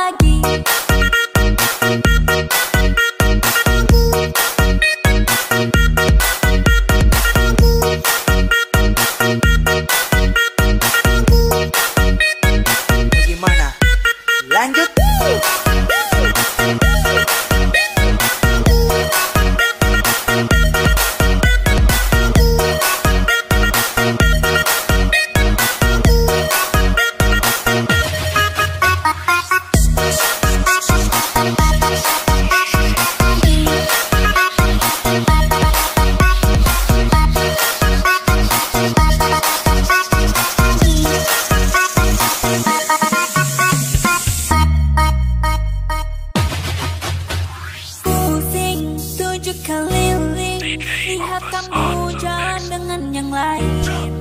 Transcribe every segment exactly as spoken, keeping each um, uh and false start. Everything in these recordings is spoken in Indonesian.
lagi. Gimana? Lanjut. Keliling, lihat kamu jalan dengan yang lain.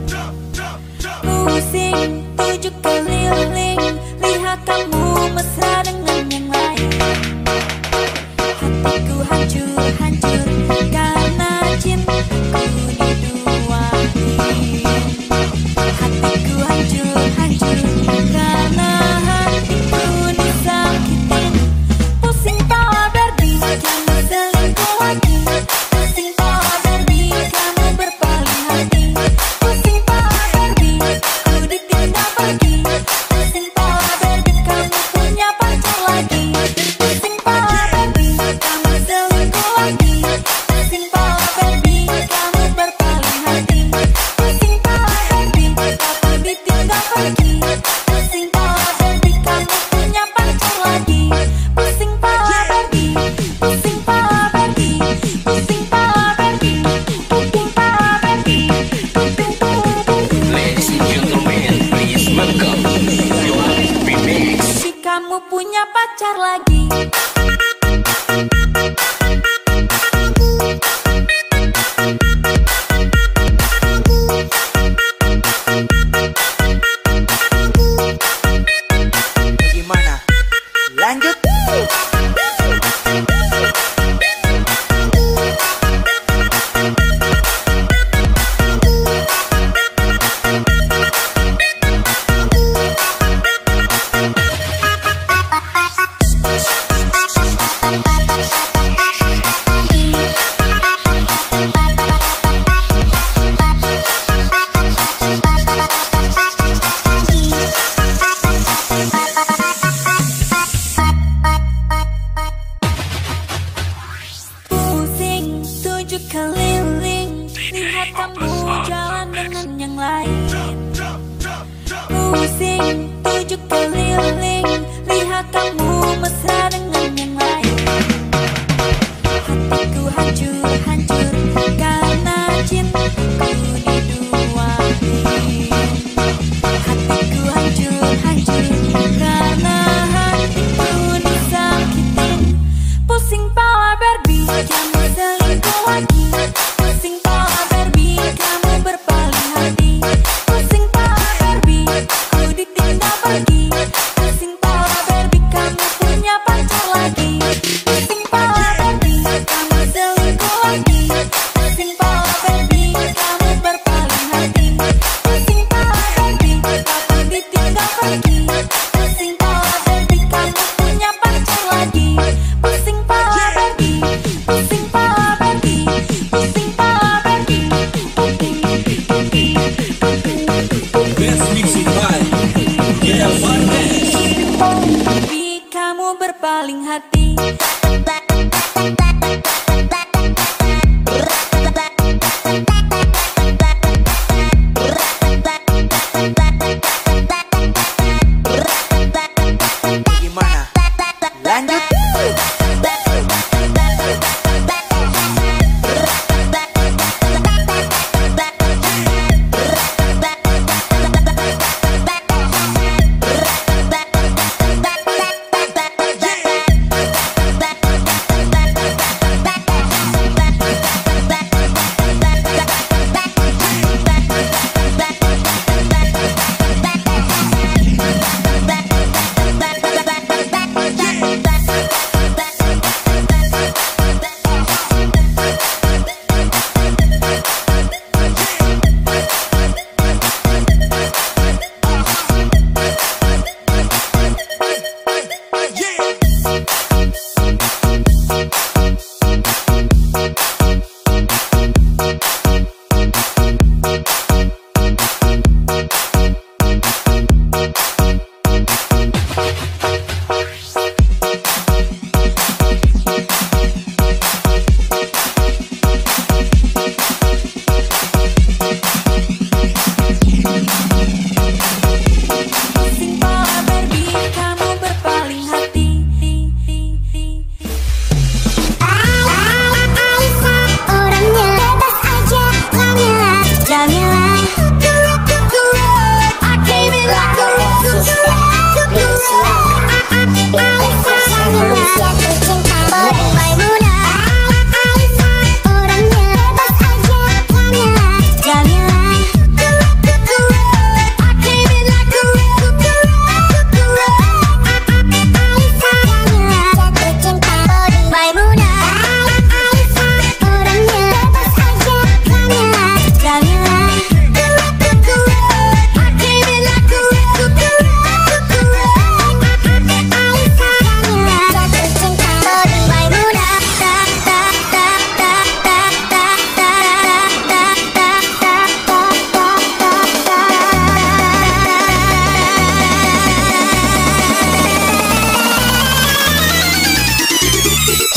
Pusing, tujuh keliling, lihat kamu mesra dengan yang lain. Hatiku hancur, hancur karena cintaku diduain. Hatiku hancur, hancur karena hatiku disakitin. Pusing pola Barbie, kamu selingkuh lagi. Pusing pola Barbie, kamu berpaling hati. Pusing pola Barbie, ku ditinggal pergi. Pusing pola Barbie, kamu punya pacar lagi. Pusing pola Barbie, kamu selingkuh lagi. Pusing pola Barbie, kamu berpaling hati. Pusing pola Barbie, kamu ditinggal pergi. Pusing pola Barbie, kamu punya pacar lagi. Pusing pola Barbie, pusing pola Barbie, pusing pola Barbie, pusing pola Barbie, pusing pola Barbie. Ladies and gentlemen, please welcome your remix. Si kamu punya pacar lagi. Gimana? Lanjut. Pusing, tujuh keliling, lihat kamu jalan dengan yang lain. Pusing, tujuh keliling, lihat kamu mesra dengan yang lain. Hatiku hancur, hancur karena cintaku diduain. Hatiku hancur, hancur karena hatiku disakitin. Pusing pola Barbie, kamu selingkuh lagi. Pusing pola Barbie, kamu berpaling hati. Pusing pola Barbie, ku ditinggal pergi. Pusing pola Barbie, kamu punya pacar lagi. Pusing pola Barbie, kamu selingkuh lagi. Pusing pola Barbie, kamu berpaling hati. Pusing pola Barbie, kamu ditinggal pergi. Pusing pola Barbie, kamu punya pacar lagi. Pusing pola Barbie, pusing pola Barbie, pusing pola Barbie, pusing Barbie, Best mixing by Gel Barnes. Barbie, kamu berpaling hati. Gimana? Lanjut.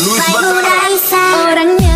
Luis Batara. Orangnya